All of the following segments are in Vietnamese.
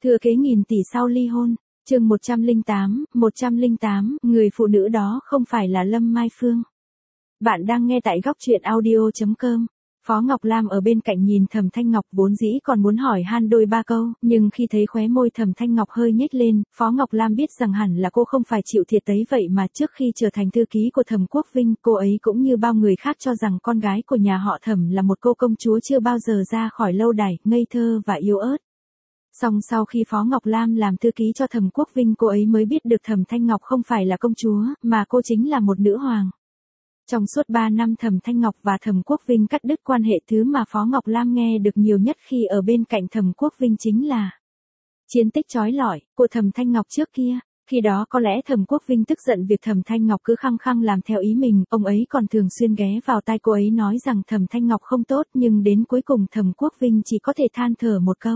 Thừa kế nghìn tỷ sau ly hôn, chương 108, người phụ nữ đó không phải là Lâm Mai Phương. Bạn đang nghe tại góc truyện audio.com. Phó Ngọc Lam ở bên cạnh nhìn Thẩm Thanh Ngọc vốn dĩ còn muốn hỏi han đôi ba câu, nhưng khi thấy khóe môi Thẩm Thanh Ngọc hơi nhếch lên, Phó Ngọc Lam biết rằng hẳn là cô không phải chịu thiệt đấy vậy mà trước khi trở thành thư ký của Thẩm Quốc Vinh, cô ấy cũng như bao người khác cho rằng con gái của nhà họ Thẩm là một cô công chúa chưa bao giờ ra khỏi lâu đài, ngây thơ và yếu ớt. Song sau khi Phó Ngọc Lam làm thư ký cho Thẩm Quốc Vinh cô ấy mới biết được Thẩm Thanh Ngọc không phải là công chúa, mà cô chính là một nữ hoàng. Trong suốt 3 năm Thẩm Thanh Ngọc và Thẩm Quốc Vinh cắt đứt quan hệ, thứ mà Phó Ngọc Lam nghe được nhiều nhất khi ở bên cạnh Thẩm Quốc Vinh chính là chiến tích chói lọi của Thẩm Thanh Ngọc trước kia. Khi đó có lẽ Thẩm Quốc Vinh tức giận việc Thẩm Thanh Ngọc cứ khăng khăng làm theo ý mình, ông ấy còn thường xuyên ghé vào tai cô ấy nói rằng Thẩm Thanh Ngọc không tốt, nhưng đến cuối cùng Thẩm Quốc Vinh chỉ có thể than thở một câu: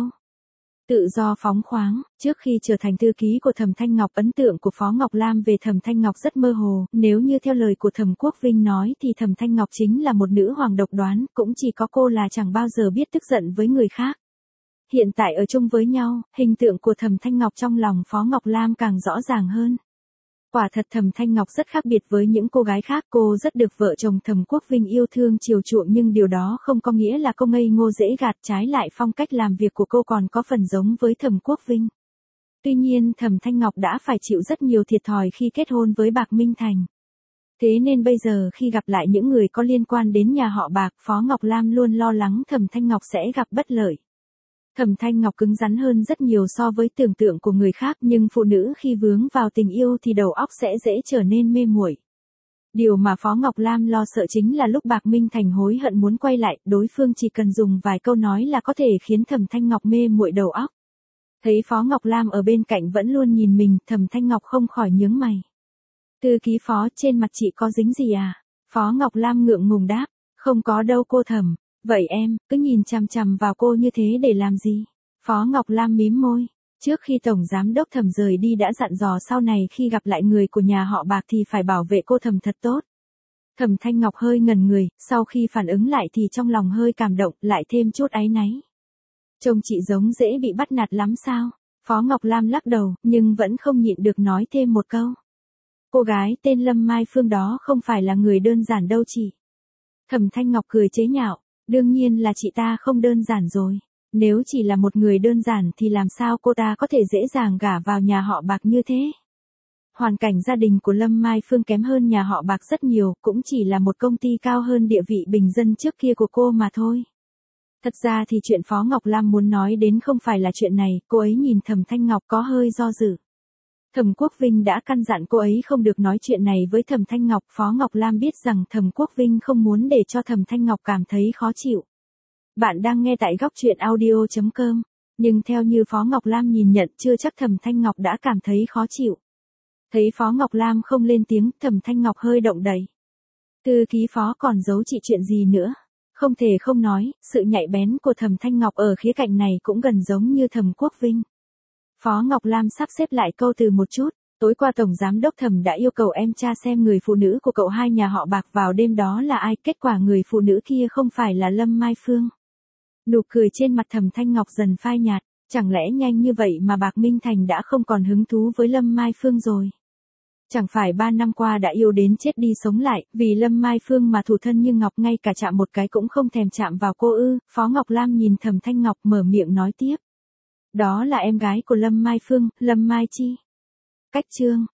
tự do phóng khoáng. Trước khi trở thành thư ký của Thẩm Thanh Ngọc, ấn tượng của Phó Ngọc Lam về Thẩm Thanh Ngọc rất mơ hồ, nếu như theo lời của Thẩm Quốc Vinh nói thì Thẩm Thanh Ngọc chính là một nữ hoàng độc đoán, cũng chỉ có cô là chẳng bao giờ biết tức giận với người khác. Hiện tại ở chung với nhau, hình tượng của Thẩm Thanh Ngọc trong lòng Phó Ngọc Lam càng rõ ràng hơn. Quả thật Thẩm Thanh Ngọc rất khác biệt với những cô gái khác, cô rất được vợ chồng Thẩm Quốc Vinh yêu thương chiều chuộng, nhưng điều đó không có nghĩa là cô ngây ngô dễ gạt, trái lại phong cách làm việc của cô còn có phần giống với Thẩm Quốc Vinh. Tuy nhiên Thẩm Thanh Ngọc đã phải chịu rất nhiều thiệt thòi khi kết hôn với Bạc Minh Thành. Thế nên bây giờ khi gặp lại những người có liên quan đến nhà họ Bạc, Phó Ngọc Lam luôn lo lắng Thẩm Thanh Ngọc sẽ gặp bất lợi. Thẩm Thanh Ngọc cứng rắn hơn rất nhiều so với tưởng tượng của người khác, nhưng phụ nữ khi vướng vào tình yêu thì đầu óc sẽ dễ trở nên mê muội. Điều mà Phó Ngọc Lam lo sợ chính là lúc Bạc Minh Thành hối hận muốn quay lại, đối phương chỉ cần dùng vài câu nói là có thể khiến Thẩm Thanh Ngọc mê muội đầu óc. Thấy Phó Ngọc Lam ở bên cạnh vẫn luôn nhìn mình, Thẩm Thanh Ngọc không khỏi nhướng mày. Thư ký Phó, trên mặt chị có dính gì à? Phó Ngọc Lam ngượng ngùng đáp, không có đâu cô Thẩm. Vậy em, cứ nhìn chằm chằm vào cô như thế để làm gì? Phó Ngọc Lam mím môi. Trước khi Tổng Giám đốc Thẩm rời đi đã dặn dò sau này khi gặp lại người của nhà họ Bạc thì phải bảo vệ cô Thẩm thật tốt. Thẩm Thanh Ngọc hơi ngẩn người, sau khi phản ứng lại thì trong lòng hơi cảm động, lại thêm chút áy náy. Trông chị giống dễ bị bắt nạt lắm sao? Phó Ngọc Lam lắc đầu, nhưng vẫn không nhịn được nói thêm một câu. Cô gái tên Lâm Mai Phương đó không phải là người đơn giản đâu chị. Thẩm Thanh Ngọc cười chế nhạo. Đương nhiên là chị ta không đơn giản rồi. Nếu chỉ là một người đơn giản thì làm sao cô ta có thể dễ dàng gả vào nhà họ Bạc như thế? Hoàn cảnh gia đình của Lâm Mai Phương kém hơn nhà họ Bạc rất nhiều, cũng chỉ là một công ty cao hơn địa vị bình dân trước kia của cô mà thôi. Thật ra thì chuyện Phó Ngọc Lam muốn nói đến không phải là chuyện này, cô ấy nhìn Thẩm Thanh Ngọc có hơi do dự. Thẩm Quốc Vinh đã căn dặn cô ấy không được nói chuyện này với Thẩm Thanh Ngọc. Phó Ngọc Lam biết rằng Thẩm Quốc Vinh không muốn để cho Thẩm Thanh Ngọc cảm thấy khó chịu. Bạn đang nghe tại góc truyện audio.com. Nhưng theo như Phó Ngọc Lam nhìn nhận, chưa chắc Thẩm Thanh Ngọc đã cảm thấy khó chịu. Thấy Phó Ngọc Lam không lên tiếng, Thẩm Thanh Ngọc hơi động đậy. Thư ký Phó còn giấu chị chuyện gì nữa? Không thể không nói, sự nhạy bén của Thẩm Thanh Ngọc ở khía cạnh này cũng gần giống như Thẩm Quốc Vinh. Phó Ngọc Lam sắp xếp lại câu từ một chút. Tối qua Tổng Giám đốc Thẩm đã yêu cầu em tra xem người phụ nữ của cậu hai nhà họ Bạc vào đêm đó là ai, kết quả người phụ nữ kia không phải là Lâm Mai Phương. Nụ cười trên mặt Thẩm Thanh Ngọc dần phai nhạt, chẳng lẽ nhanh như vậy mà Bạc Minh Thành đã không còn hứng thú với Lâm Mai Phương rồi? Chẳng phải 3 năm qua đã yêu đến chết đi sống lại, vì Lâm Mai Phương mà thủ thân như ngọc, ngay cả chạm một cái cũng không thèm chạm vào cô ư? Phó Ngọc Lam nhìn Thẩm Thanh Ngọc mở miệng nói tiếp. Đó là em gái của Lâm Mai Phương, Lâm Mai Chi. Cách chương